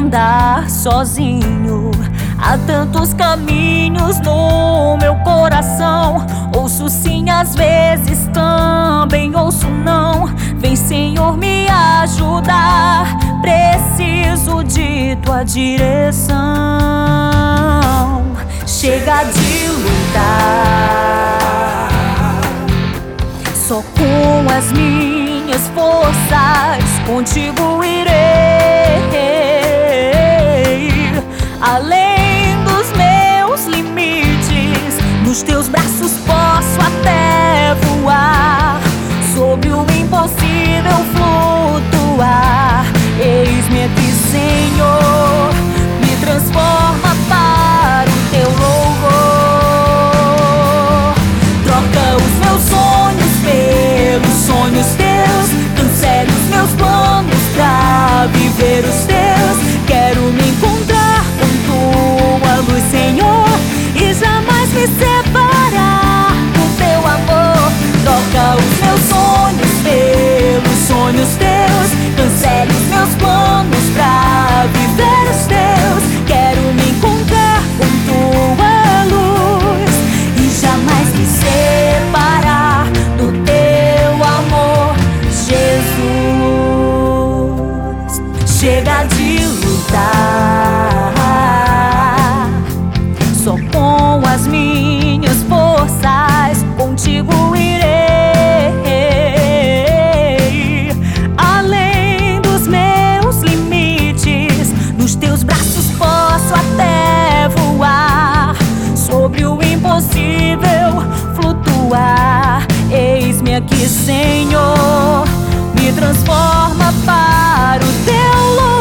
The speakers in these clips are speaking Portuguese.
andar sozinho. Há tantos caminhos no meu coração. Ouço sim, às vezes também ouço não. Vem, Senhor, me ajudar. Preciso de tua direção. Chega de lutar só com as minhas forças. Contigo irei além dos meus limites. Nos teus braços posso até voar, sobre o impossível flutuar. Eis-me aqui, Senhor, me transforma para o teu louvor. Troca os meus sonhos pelos sonhos teus, cancele os meus planos pra viver os teus. Quero me encontrar com tua luz, Senhor, e jamais me separar do teu amor. Troca os meus sonhos pelos sonhos teus, cancele os meus planos pra viver os teus. Quero me encontrar com tua luz e jamais me separar do teu amor, Jesus. Chega de lutar só com as minhas forças. Contigo irei além dos meus limites. Nos teus braços posso até voar, sobre o impossível flutuar. Eis-me aqui, Senhor, me transforma para o teu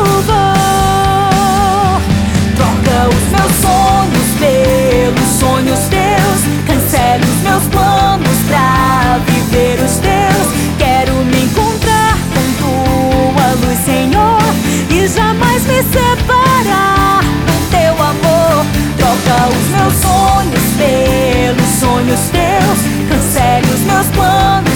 louvor. Troca os meus sonhos pelos sonhos teus, cancele os meus planos pra viver os teus. Quero me encontrar com tua luz, Senhor, e jamais me separar do teu amor. Troca os meus sonhos pelos sonhos teus, cancele os meus planos